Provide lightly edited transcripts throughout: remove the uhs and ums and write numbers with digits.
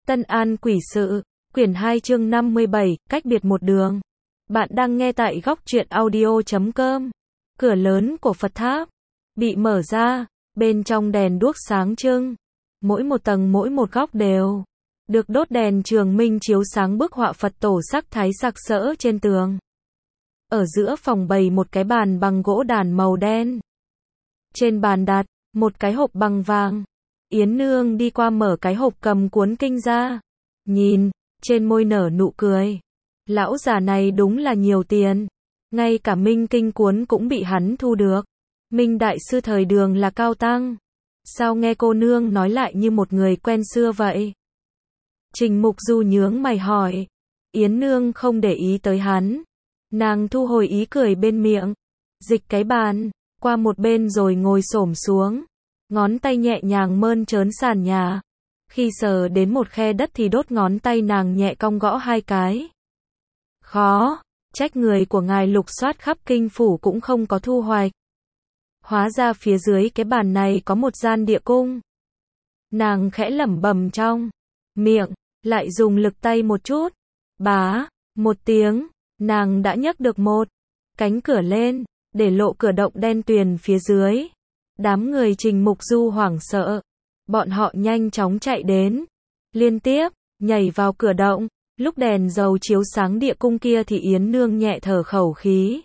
Tân An Quỷ Sự, quyển 2 chương 57, cách biệt một đường. Bạn đang nghe tại góc truyện audio.com. Cửa lớn của Phật tháp bị mở ra, bên trong đèn đuốc sáng trưng. Mỗi một tầng mỗi một góc đều được đốt đèn trường minh chiếu sáng bức họa Phật tổ sắc thái sặc sỡ trên tường. Ở giữa phòng bày một cái bàn bằng gỗ đàn màu đen. Trên bàn đặt một cái hộp bằng vàng. Yến Nương đi qua mở cái hộp cầm cuốn kinh ra. Nhìn, trên môi nở nụ cười. Lão già này đúng là nhiều tiền. Ngay cả minh kinh cuốn cũng bị hắn thu được. Minh đại sư thời Đường là cao tăng. Sao nghe cô nương nói lại như một người quen xưa vậy? Trình Mục Du nhướng mày hỏi. Yến Nương không để ý tới hắn. Nàng thu hồi ý cười bên miệng. Dịch cái bàn qua một bên rồi ngồi xổm xuống. Ngón tay nhẹ nhàng mơn trớn sàn nhà. Khi sờ đến một khe đất thì đốt ngón tay nàng nhẹ cong gõ hai cái. Khó, trách người của ngài lục soát khắp kinh phủ cũng không có thu hoạch. Hóa ra phía dưới cái bàn này có một gian địa cung. Nàng khẽ lẩm bẩm trong miệng, lại dùng lực tay một chút. Bá, một tiếng, nàng đã nhấc được một cánh cửa lên, để lộ cửa động đen tuyền phía dưới. Đám người Trình Mục Du hoảng sợ. Bọn họ nhanh chóng chạy đến. Liên tiếp, nhảy vào cửa động. Lúc đèn dầu chiếu sáng địa cung kia thì Yến Nương nhẹ thở khẩu khí.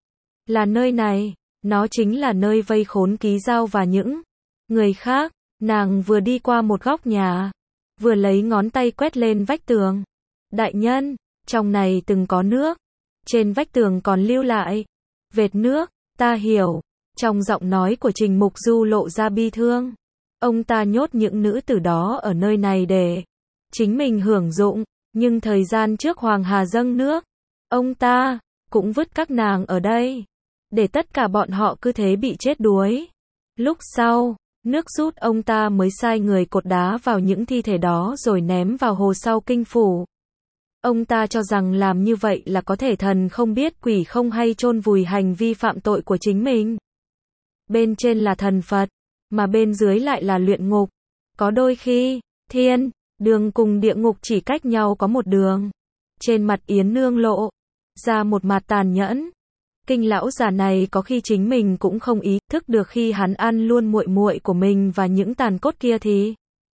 Là nơi này, nó chính là nơi vây khốn Ký Dao và những người khác. Nàng vừa đi qua một góc nhà, vừa lấy ngón tay quét lên vách tường. Đại nhân, trong này từng có nước. Trên vách tường còn lưu lại vệt nước, ta hiểu. Trong giọng nói của Trình Mục Du lộ ra bi thương. Ông ta nhốt những nữ tử đó ở nơi này để chính mình hưởng dụng, nhưng thời gian trước Hoàng Hà dâng nước, ông ta cũng vứt các nàng ở đây, để tất cả bọn họ cứ thế bị chết đuối. Lúc sau, nước rút ông ta mới sai người cột đá vào những thi thể đó rồi ném vào hồ sau kinh phủ. Ông ta cho rằng làm như vậy là có thể thần không biết quỷ không hay chôn vùi hành vi phạm tội của chính mình. Bên trên là thần Phật, mà bên dưới lại là luyện ngục. Có đôi khi, thiên đường cùng địa ngục chỉ cách nhau có một đường. Trên mặt Yến Nương lộ ra một mặt tàn nhẫn. Kinh lão già này có khi chính mình cũng không ý thức được khi hắn ăn luôn muội muội của mình và những tàn cốt kia thì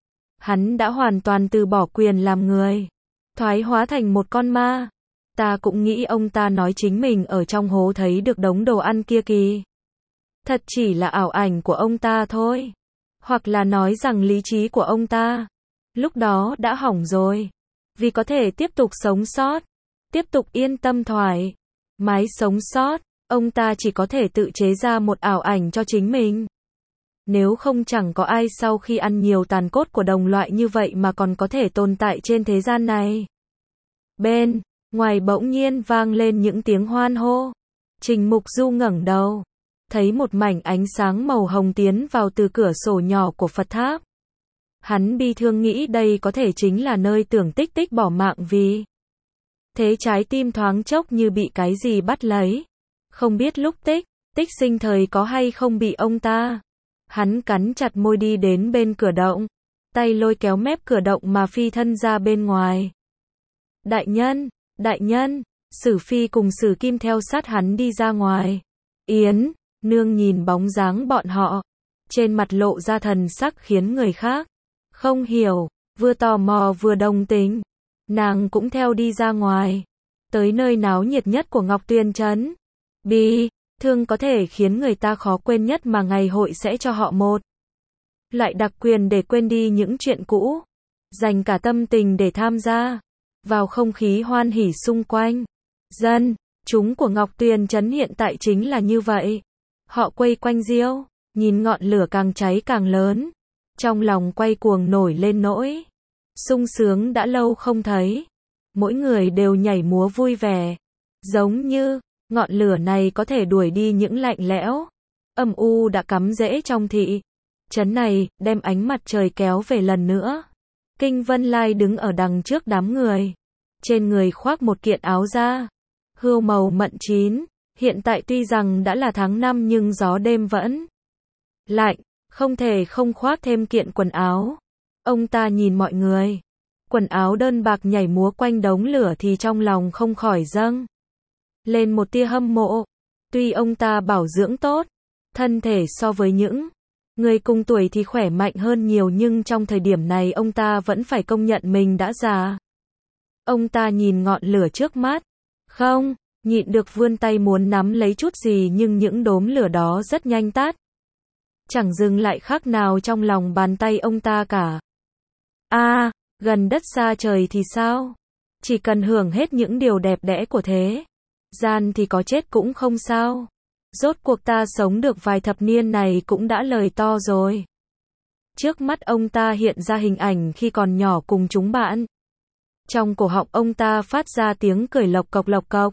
hắn đã hoàn toàn từ bỏ quyền làm người, thoái hóa thành một con ma. Ta cũng nghĩ ông ta nói chính mình ở trong hố thấy được đống đồ ăn kia kì thật chỉ là ảo ảnh của ông ta thôi. Hoặc là nói rằng lý trí của ông ta lúc đó đã hỏng rồi. Vì có thể tiếp tục sống sót, tiếp tục yên tâm thoải mái sống sót, ông ta chỉ có thể tự chế ra một ảo ảnh cho chính mình. Nếu không chẳng có ai sau khi ăn nhiều tàn cốt của đồng loại như vậy mà còn có thể tồn tại trên thế gian này. Bên ngoài bỗng nhiên vang lên những tiếng hoan hô. Trình Mục Du ngẩng đầu, thấy một mảnh ánh sáng màu hồng tiến vào từ cửa sổ nhỏ của Phật tháp. Hắn bi thương nghĩ đây có thể chính là nơi Tưởng Tích Tích bỏ mạng vì thế trái tim thoáng chốc như bị cái gì bắt lấy. Không biết lúc Tích sinh thời có hay không bị ông ta. Hắn cắn chặt môi đi đến bên cửa động, tay lôi kéo mép cửa động mà phi thân ra bên ngoài. Đại nhân, Sử Phi cùng Sử Kim theo sát hắn đi ra ngoài. Yến Nương nhìn bóng dáng bọn họ, trên mặt lộ ra thần sắc khiến người khác không hiểu, vừa tò mò vừa đồng tình. Nàng cũng theo đi ra ngoài, tới nơi náo nhiệt nhất của Ngọc Tuyền Trấn. Bi thương có thể khiến người ta khó quên nhất mà ngày hội sẽ cho họ một loại đặc quyền để quên đi những chuyện cũ, dành cả tâm tình để tham gia vào không khí hoan hỉ xung quanh. Dân chúng của Ngọc Tuyền Trấn hiện tại chính là như vậy. Họ quây quanh diêu, nhìn ngọn lửa càng cháy càng lớn, trong lòng quay cuồng nổi lên nỗi sung sướng đã lâu không thấy. Mỗi người đều nhảy múa vui vẻ, giống như ngọn lửa này có thể đuổi đi những lạnh lẽo, âm u đã cắm rễ trong thị trấn này, đem ánh mặt trời kéo về lần nữa. Kinh Vân Lai đứng ở đằng trước đám người, trên người khoác một kiện áo da hươu màu mận chín. Hiện tại tuy rằng đã là tháng 5 nhưng gió đêm vẫn lạnh, không thể không khoác thêm kiện quần áo. Ông ta nhìn mọi người, quần áo đơn bạc nhảy múa quanh đống lửa thì trong lòng không khỏi dâng lên một tia hâm mộ. Tuy ông ta bảo dưỡng tốt, thân thể so với những người cùng tuổi thì khỏe mạnh hơn nhiều, nhưng trong thời điểm này ông ta vẫn phải công nhận mình đã già. Ông ta nhìn ngọn lửa trước mắt, không nhịn được vươn tay muốn nắm lấy chút gì, nhưng những đốm lửa đó rất nhanh tắt, chẳng dừng lại khắc nào trong lòng bàn tay ông ta cả. Gần đất xa trời thì sao? Chỉ cần hưởng hết những điều đẹp đẽ của thế gian thì có chết cũng không sao. Rốt cuộc ta sống được vài thập niên này cũng đã lời to rồi. Trước mắt ông ta hiện ra hình ảnh khi còn nhỏ cùng chúng bạn. Trong cổ họng ông ta phát ra tiếng cười lộc cộc lộc cộc.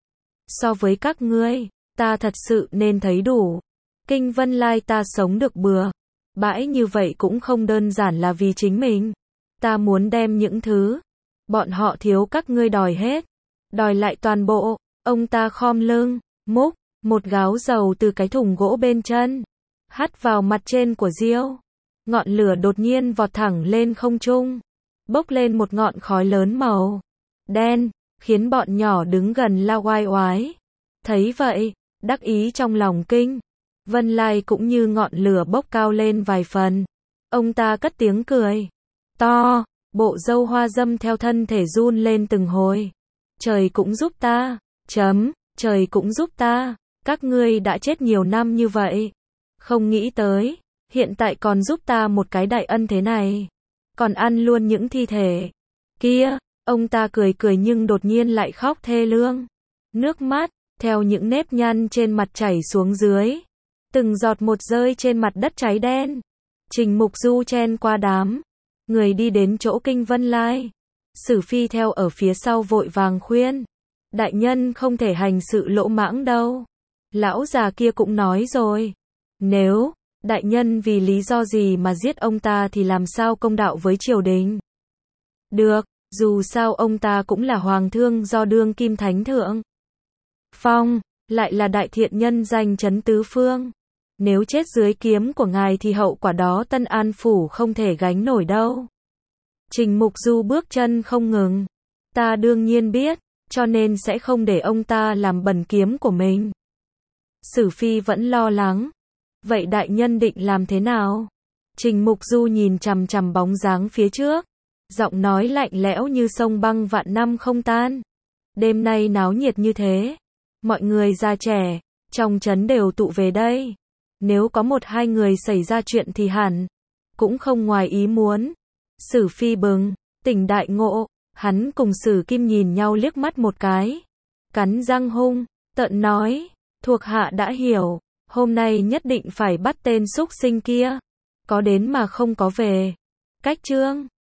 So với các ngươi, ta thật sự nên thấy đủ. Kinh Vân Lai ta sống được bừa bãi như vậy cũng không đơn giản là vì chính mình. Ta muốn đem những thứ bọn họ thiếu các ngươi đòi hết, đòi lại toàn bộ. Ông ta khom lưng, múc một gáo dầu từ cái thùng gỗ bên chân, hắt vào mặt trên của Diêu. Ngọn lửa đột nhiên vọt thẳng lên không trung, bốc lên một ngọn khói lớn màu đen, khiến bọn nhỏ đứng gần la oai oái. Thấy vậy, đắc ý trong lòng Kinh Vân Lai cũng như ngọn lửa bốc cao lên vài phần. Ông ta cất tiếng cười to, bộ râu hoa râm theo thân thể run lên từng hồi. Trời cũng giúp ta, trời cũng giúp ta, các ngươi đã chết nhiều năm như vậy. Không nghĩ tới, hiện tại còn giúp ta một cái đại ân thế này. Còn ăn luôn những thi thể kia. Ông ta cười cười nhưng đột nhiên lại khóc thê lương. Nước mắt, theo những nếp nhăn trên mặt chảy xuống dưới. Từng giọt một rơi trên mặt đất cháy đen. Trình Mục Du chen qua đám người đi đến chỗ Kinh Vân Lai. Sử Phi theo ở phía sau vội vàng khuyên. Đại nhân không thể hành sự lỗ mãng đâu. Lão già kia cũng nói rồi. Nếu đại nhân vì lý do gì mà giết ông ta thì làm sao công đạo với triều đình? Được, dù sao ông ta cũng là hoàng thương do đương kim thánh thượng phong, lại là đại thiện nhân danh chấn tứ phương. Nếu chết dưới kiếm của ngài thì hậu quả đó Tân An Phủ không thể gánh nổi đâu. Trình Mục Du bước chân không ngừng. Ta đương nhiên biết, cho nên sẽ không để ông ta làm bẩn kiếm của mình. Sử Phi vẫn lo lắng. Vậy đại nhân định làm thế nào? Trình Mục Du nhìn chằm chằm bóng dáng phía trước. Giọng nói lạnh lẽo như sông băng vạn năm không tan. Đêm nay náo nhiệt như thế. Mọi người già trẻ, trong trấn đều tụ về đây. Nếu có một hai người xảy ra chuyện thì hẳn cũng không ngoài ý muốn. Sử Phi bừng tỉnh đại ngộ, hắn cùng Sử Kim nhìn nhau liếc mắt một cái, cắn răng hung tợn nói, thuộc hạ đã hiểu, hôm nay nhất định phải bắt tên xúc sinh kia, có đến mà không có về. Cách chương